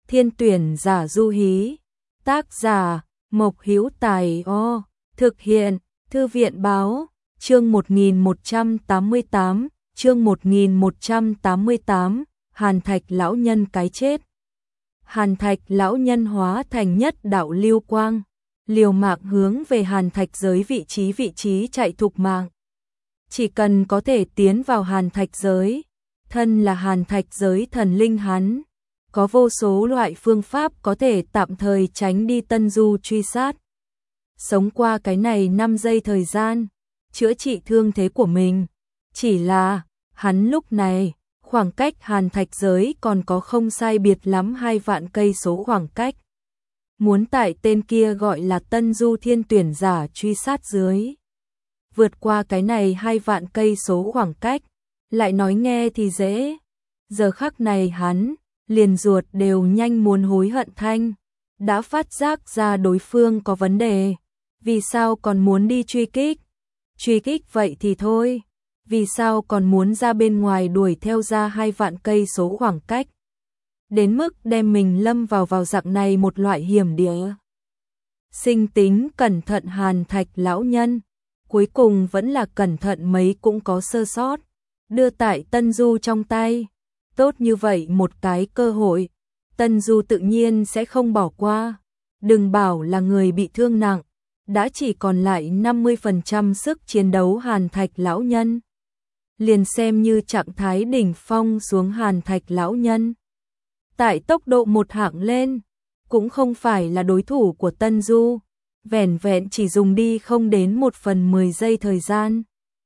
Thiên tuyển giả Du Hí. Tác giả Mộc Hữu Tài. Thực hiện Thư viện Báo. Chương 1188, chương 1188, Hàn Thạch lão nhân cái chết. Hàn Thạch lão nhân hóa thành nhất đạo lưu quang, liều mạng hướng về Hàn Thạch giới vị trí chạy thục mạng. Chỉ cần có thể tiến vào Hàn Thạch giới, thân là Hàn Thạch giới thần linh hắn, có vô số loại phương pháp có thể tạm thời tránh đi Tân Du truy sát. Sống qua cái này 5 giây thời gian, chữa trị thương thế của mình. Chỉ là, hắn lúc này, khoảng cách Hàn Thạch giới còn có không sai biệt lắm 2 vạn cây số khoảng cách. Muốn tại tên kia gọi là Tân Du thiên tuyển giả truy sát dưới. Vượt qua cái này 2 vạn cây số khoảng cách, lại nói nghe thì dễ. Giờ khắc này hắn, liền ruột đều nhanh muốn hối hận thanh. Đã phát giác ra đối phương có vấn đề. Vì sao còn muốn đi truy kích? Truy kích vậy thì thôi. Vì sao còn muốn ra bên ngoài đuổi theo ra 2 vạn cây số khoảng cách? Đến mức đem mình lâm vào dạng này một loại hiểm địa. Sinh tính cẩn thận Hàn Thạch lão nhân, cuối cùng vẫn là cẩn thận mấy cũng có sơ sót. Đưa tại Tân Du trong tay, tốt như vậy một cái cơ hội, Tân Du tự nhiên sẽ không bỏ qua. Đừng bảo là người bị thương nặng, đã chỉ còn lại 50% sức chiến đấu Hàn Thạch lão nhân. Liền xem như trạng thái đỉnh phong xuống Hàn Thạch lão nhân, tại tốc độ một hạng lên, cũng không phải là đối thủ của Tân Du, vẻn vẹn chỉ dùng đi không đến 1/10 giây thời gian.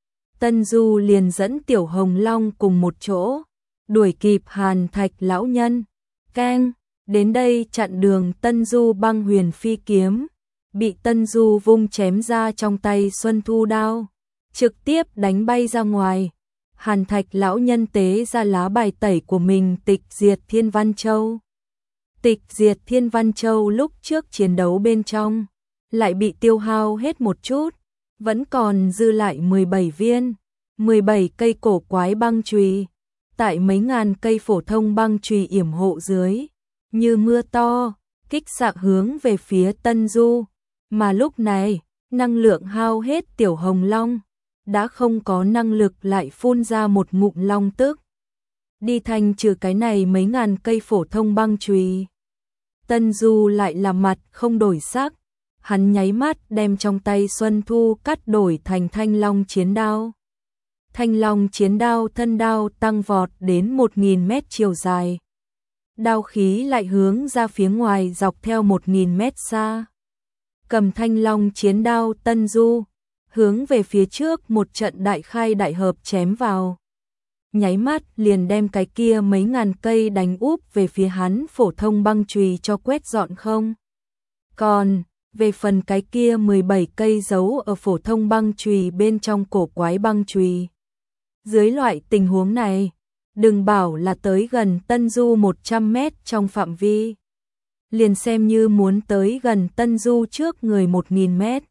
Tân Du liền dẫn Tiểu Hồng Long cùng một chỗ, đuổi kịp Hàn Thạch lão nhân. Keng, đến đây chặn đường Tân Du băng huyền phi kiếm, bị Tân Du vung chém ra trong tay Xuân Thu đao, trực tiếp đánh bay ra ngoài. Hàn Thạch lão nhân tế ra lá bài tẩy của mình tịch diệt Thiên Văn Châu. Tịch diệt Thiên Văn Châu lúc trước chiến đấu bên trong, lại bị tiêu hao hết một chút, vẫn còn dư lại 17 viên, 17 cây cổ quái băng chùy, tại mấy ngàn cây phổ thông băng chùy yểm hộ dưới, như mưa to, kích xạ hướng về phía Tân Du. Mà lúc này, năng lượng hao hết Tiểu Hồng Long, đã không có năng lực lại phun ra một ngụm long tức. Đi thành trừ cái này mấy ngàn cây phổ thông băng chùy. Tân Du lại là mặt không đổi sắc, hắn nháy mắt đem trong tay Xuân Thu cắt đổi thành Thanh Long chiến đao. Thanh Long chiến đao thân đao tăng vọt đến 1000 mét chiều dài. Đao khí lại hướng ra phía ngoài dọc theo 1000 mét xa. Cầm Thanh Long chiến đao Tân Du, hướng về phía trước một trận đại khai đại hợp chém vào. Nháy mắt liền đem cái kia mấy ngàn cây đánh úp về phía hắn phổ thông băng chùy cho quét dọn không. Còn, về phần cái kia 17 cây giấu ở phổ thông băng chùy bên trong cổ quái băng chùy. Dưới loại tình huống này, đừng bảo là tới gần Tân Du 100 mét trong phạm vi. Liền xem như muốn tới gần Tân Du trước người 1000 mét.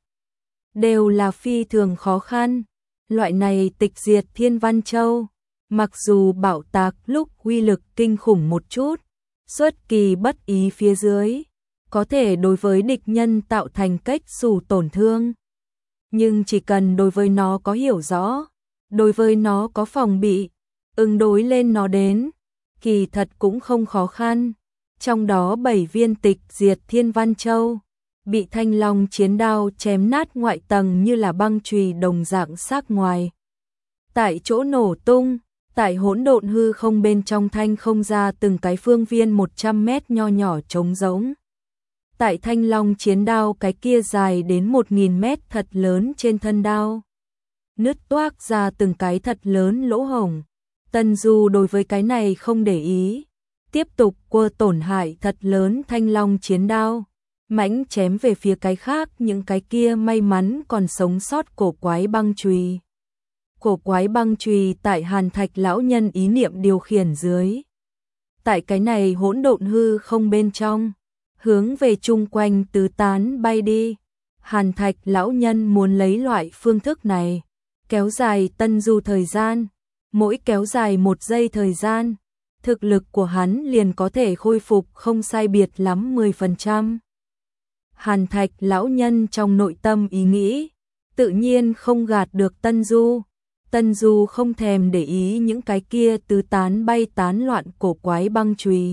Đều là phi thường khó khăn. Loại này tịch diệt Thiên Văn Châu, mặc dù bạo tạc lúc uy lực kinh khủng một chút, xuất kỳ bất ý phía dưới, có thể đối với địch nhân tạo thành cách xù tổn thương. Nhưng chỉ cần đối với nó có hiểu rõ, đối với nó có phòng bị, ứng đối lên nó đến, kỳ thật cũng không khó khăn. Trong đó 7 viên tịch diệt Thiên Văn Châu bị Thanh Long chiến đao chém nát ngoại tầng như là băng chùy đồng dạng xác ngoài. Tại chỗ nổ tung, tại hỗn độn hư không bên trong thanh không ra từng cái phương viên 100 mét nho nhỏ trống rỗng. Tại Thanh Long chiến đao cái kia dài đến 1000 mét thật lớn trên thân đao, nứt toác ra từng cái thật lớn lỗ hổng. Tân Du đối với cái này không để ý, tiếp tục quơ tổn hại thật lớn Thanh Long chiến đao, mãnh chém về phía cái khác những cái kia may mắn còn sống sót cổ quái băng chùy. Cổ quái băng chùy tại Hàn Thạch lão nhân ý niệm điều khiển dưới, tại cái này hỗn độn hư không bên trong, hướng về chung quanh tứ tán bay đi. Hàn Thạch lão nhân muốn lấy loại phương thức này, kéo dài Tân Du thời gian, mỗi kéo dài 1 giây thời gian, thực lực của hắn liền có thể khôi phục không sai biệt lắm 10%. Hàn Thạch lão nhân trong nội tâm ý nghĩ, tự nhiên không gạt được Tân Du. Tân Du không thèm để ý những cái kia tứ tán bay tán loạn cổ quái băng chùy.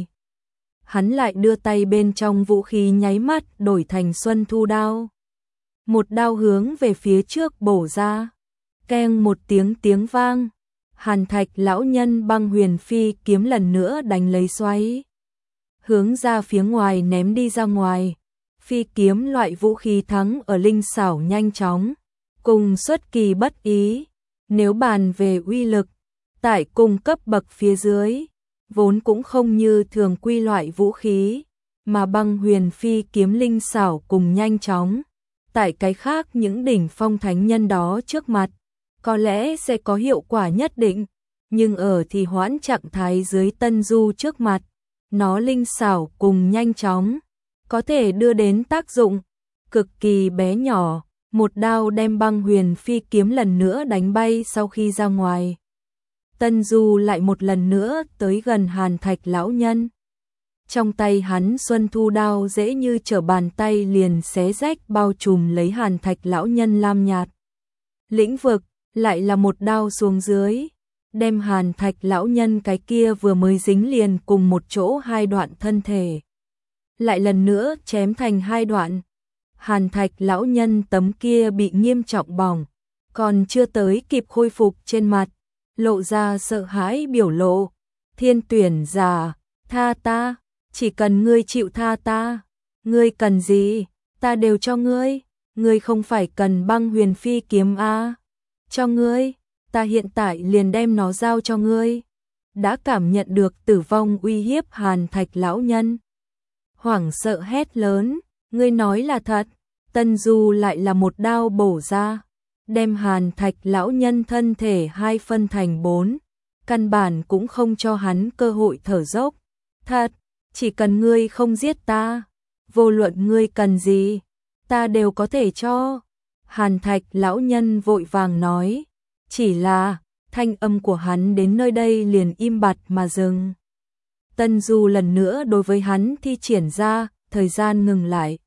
Hắn lại đưa tay bên trong vũ khí nháy mắt đổi thành Xuân Thu đao. Một đao hướng về phía trước bổ ra. Keng một tiếng vang. Hàn Thạch lão nhân băng huyền phi kiếm lần nữa đánh lấy xoáy. Hướng ra phía ngoài ném đi ra ngoài. Phi kiếm loại vũ khí thắng ở linh xảo nhanh chóng. Cùng xuất kỳ bất ý. Nếu bàn về uy lực, tại cùng cấp bậc phía dưới, vốn cũng không như thường quy loại vũ khí, mà băng huyền phi kiếm linh xảo cùng nhanh chóng. Tại cái khác những đỉnh phong thánh nhân đó trước mặt, có lẽ sẽ có hiệu quả nhất định, nhưng ở thì hoãn trạng thái dưới Tân Du trước mặt, nó linh xảo cùng nhanh chóng, có thể đưa đến tác dụng cực kỳ bé nhỏ. Một đao đem băng huyền phi kiếm lần nữa đánh bay sau khi ra ngoài. Tân Du lại một lần nữa tới gần Hàn Thạch lão nhân. Trong tay hắn Xuân Thu đao dễ như trở bàn tay liền xé rách bao trùm lấy Hàn Thạch lão nhân lam nhạt lĩnh vực, lại là một đao xuống dưới, đem Hàn Thạch lão nhân cái kia vừa mới dính liền cùng một chỗ hai đoạn thân thể. Lại lần nữa chém thành hai đoạn. Hàn Thạch lão nhân tấm kia bị nghiêm trọng bỏng, còn chưa tới kịp khôi phục trên mặt, lộ ra sợ hãi biểu lộ. Thiên tuyển giả, tha ta, chỉ cần ngươi chịu tha ta, ngươi cần gì, ta đều cho ngươi, ngươi không phải cần băng huyền phi kiếm a, cho ngươi, ta hiện tại liền đem nó giao cho ngươi. Đã cảm nhận được tử vong uy hiếp Hàn Thạch lão nhân, hoảng sợ hét lớn, ngươi nói là thật. Tân Du lại là một đao bổ ra, đem Hàn Thạch lão nhân thân thể hai phân thành bốn, căn bản cũng không cho hắn cơ hội thở dốc. Thật, chỉ cần ngươi không giết ta, vô luận ngươi cần gì, ta đều có thể cho. Hàn Thạch lão nhân vội vàng nói, chỉ là thanh âm của hắn đến nơi đây liền im bặt mà dừng. Tân Du lần nữa đối với hắn thi triển ra, thời gian ngừng lại.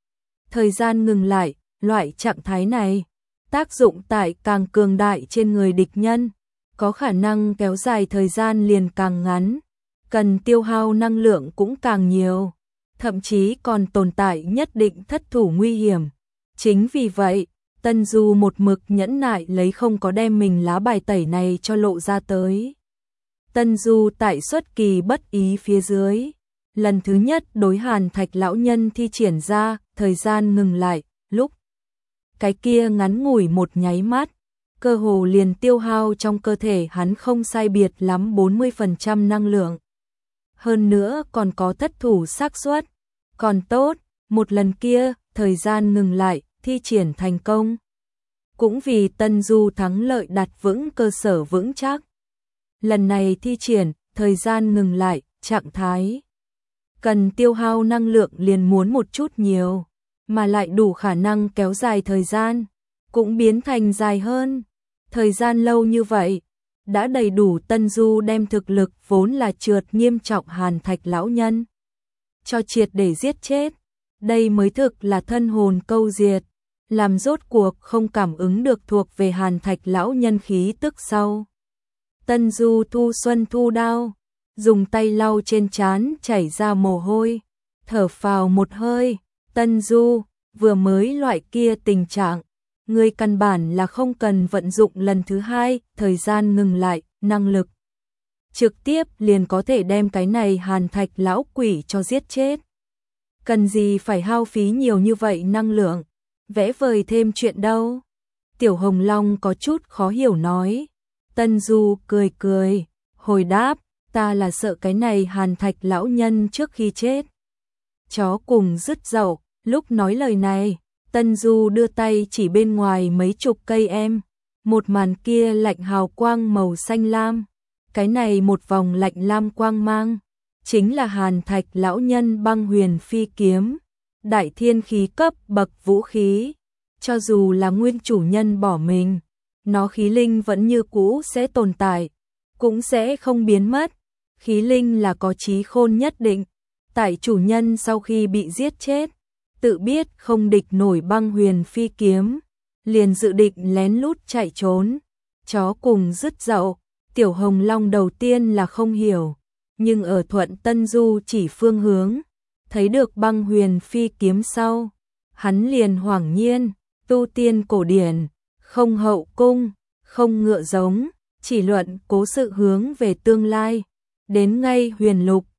Thời gian ngừng lại, loại trạng thái này, tác dụng tại càng cường đại trên người địch nhân, có khả năng kéo dài thời gian liền càng ngắn, cần tiêu hao năng lượng cũng càng nhiều, thậm chí còn tồn tại nhất định thất thủ nguy hiểm. Chính vì vậy, Tân Du một mực nhẫn nại lấy không có đem mình lá bài tẩy này cho lộ ra tới. Tân Du tại xuất kỳ bất ý phía dưới, lần thứ nhất đối Hàn Thạch lão nhân thi triển ra, thời gian ngừng lại, lúc cái kia ngắn ngủi một nháy mắt, cơ hồ liền tiêu hao trong cơ thể hắn không sai biệt lắm 40% năng lượng. Hơn nữa còn có thất thủ xác suất, còn tốt, một lần kia, thời gian ngừng lại, thi triển thành công. Cũng vì Tân Du thắng lợi đặt vững cơ sở vững chắc. Lần này thi triển, thời gian ngừng lại, trạng thái cần tiêu hao năng lượng liền muốn một chút nhiều, mà lại đủ khả năng kéo dài thời gian, cũng biến thành dài hơn. Thời gian lâu như vậy, đã đầy đủ Tân Du đem thực lực vốn là trượt nghiêm trọng Hàn Thạch lão nhân cho triệt để giết chết. Đây mới thực là thân hồn câu diệt, làm rốt cuộc không cảm ứng được thuộc về Hàn Thạch lão nhân khí tức sau. Tân Du thu Xuân Thu đao, dùng tay lau trên trán chảy ra mồ hôi, thở phào một hơi. Tân Du, vừa mới loại kia tình trạng, ngươi căn bản là không cần vận dụng lần thứ hai, thời gian ngừng lại, năng lực trực tiếp liền có thể đem cái này Hàn Thạch lão quỷ cho giết chết. Cần gì phải hao phí nhiều như vậy năng lượng, vẽ vời thêm chuyện đâu. Tiểu Hồng Long có chút khó hiểu nói. Tân Du cười cười, hồi đáp, ta là sợ cái này Hàn Thạch lão nhân trước khi chết chó cùng dứt dậu. Lúc nói lời này, Tân Du đưa tay chỉ bên ngoài mấy chục cây em, một màn kia lạnh hào quang màu xanh lam, cái này một vòng lạnh lam quang mang, chính là Hàn Thạch lão nhân băng huyền phi kiếm, đại thiên khí cấp bậc vũ khí, cho dù là nguyên chủ nhân bỏ mình, nó khí linh vẫn như cũ sẽ tồn tại, cũng sẽ không biến mất. khí linh là có trí khôn nhất định, tại chủ nhân sau khi bị giết chết, tự biết không địch nổi băng huyền phi kiếm, liền dự định lén lút chạy trốn. Chó cùng dứt dậu, Tiểu Hồng Long đầu tiên là không hiểu, nhưng ở Thuận Tân Du chỉ phương hướng, thấy được băng huyền phi kiếm sau, hắn liền hoảng nhiên, tu tiên cổ điển, không hậu cung, không ngựa giống, chỉ luận cố sự hướng về tương lai, đến ngay huyền lục,